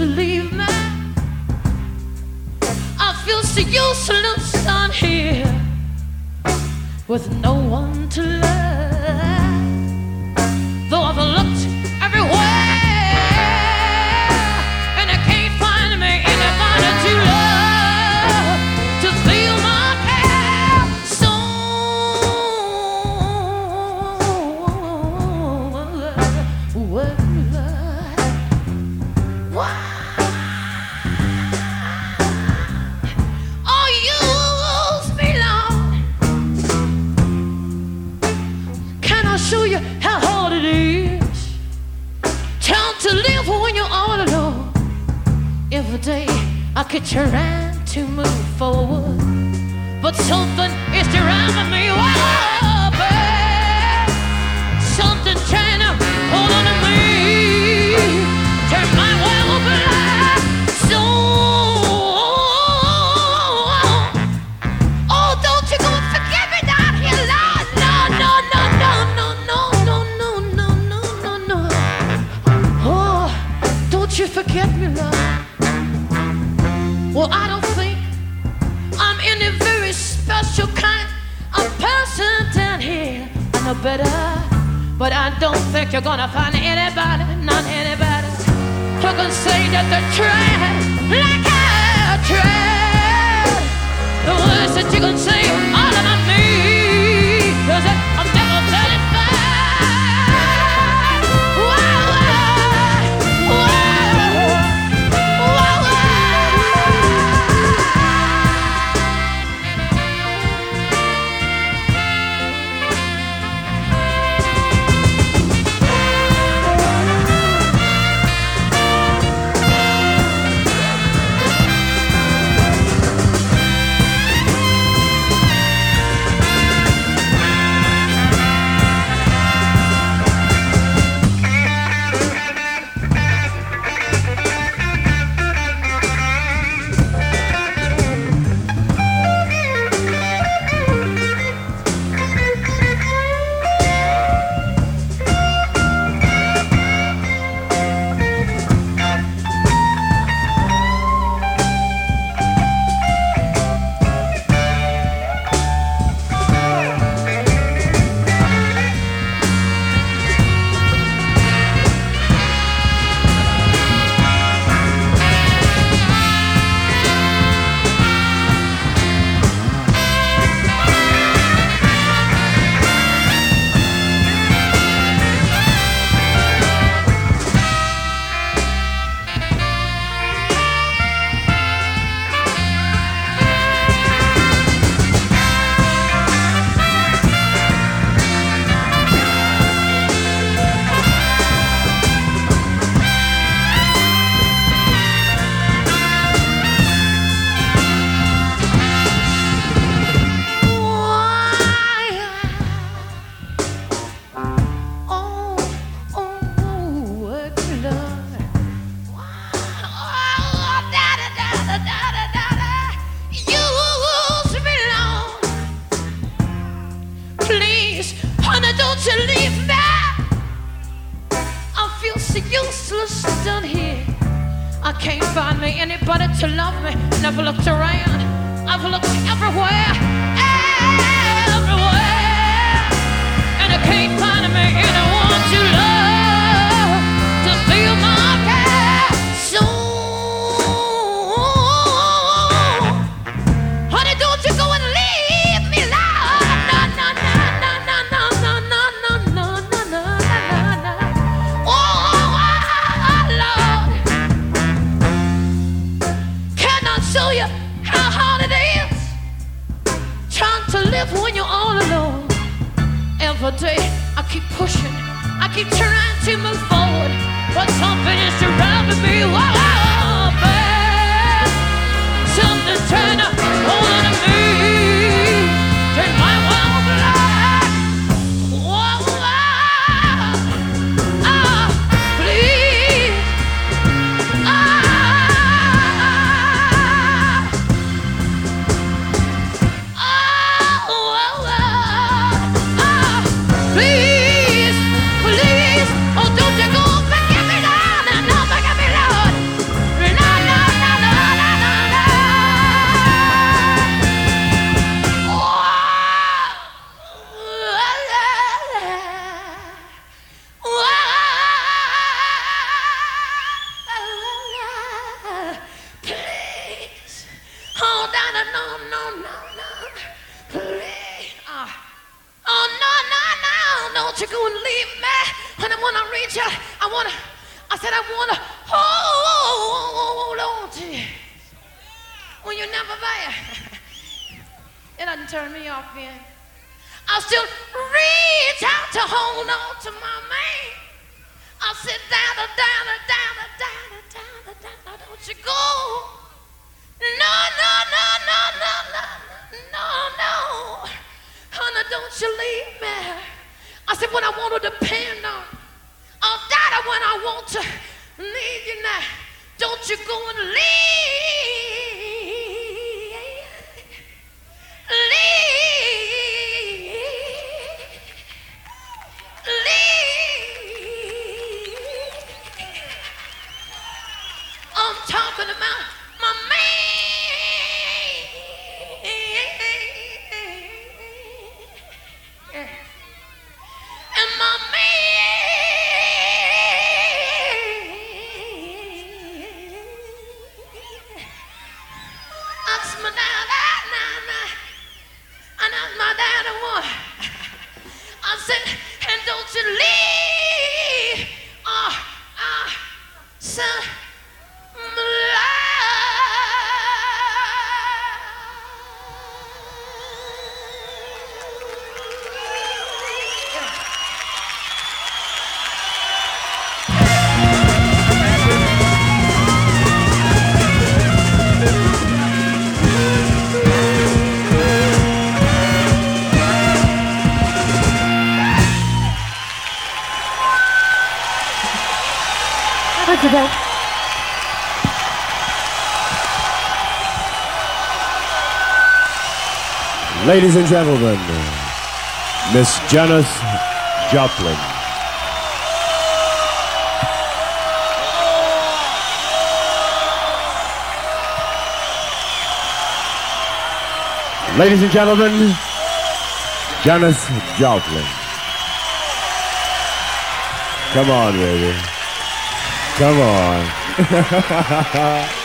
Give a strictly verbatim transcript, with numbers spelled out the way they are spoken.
you leave me? I feel so useless down here with no one to love. Though I've looked everywhere and I can't find me anybody to love, to feel my care. So what? Why? Oh, use me, Lord. Can I show you how hard it is? Trying to live when you're all alone. Every day I keep trying to move forward, but something is driving me up. Something trying to hold on to me. Turn my will black. So, oh, don't you go and forget me down here, Lord. No, no, no, no, no, no, no, no, no, no, no, no. Oh, don't you forget me, Lord. Well, I don't think I'm any very special kind of person down here. I know better, but I don't think you're gonna find anybody, not anybody, who can say that they tried like I tried. The words that you can say all about me, 'cause I'm never satisfied. Whoa, whoa, whoa, whoa. Anybody to love me. Never looked around. I've looked everywhere, everywhere, and I can't find me anyone to love, to feel my care. So, honey, don't you go and leave me, Lord. No, no, no, no, no, no, no, no, no, no, no, no, no. Oh, oh, oh, Lord. Show you how hard it is trying to live when you're all alone. Every day I keep pushing, I keep trying to move forward, but something is surrounding me. Whoa, babe. Something's trying to hold on to me. Turn my world black. Whoa, ah, please. Please, please, oh, don't you go back at me, Lord, no, back at me, Lord. I said, I want to hold on to you when you're never there. It doesn't turn me off then. I'll still reach out to hold on to my man. I'll sit down, down, down, down, down, down, don't you go. No, no, no, no, no, no, no, no. Honey, don't you leave me. I said, when I want to depend on, I'll die when I want to leave you now. Don't you go and leave. Leave. Leave. I'm talking about my man. And my man. That's my dad, nah, nah. And that's my daddy one. I said, and don't you leave. Uh, uh, son, today. Ladies and gentlemen, Miss Janis Joplin. Ladies and gentlemen, Janis Joplin. Come on, baby. Come on.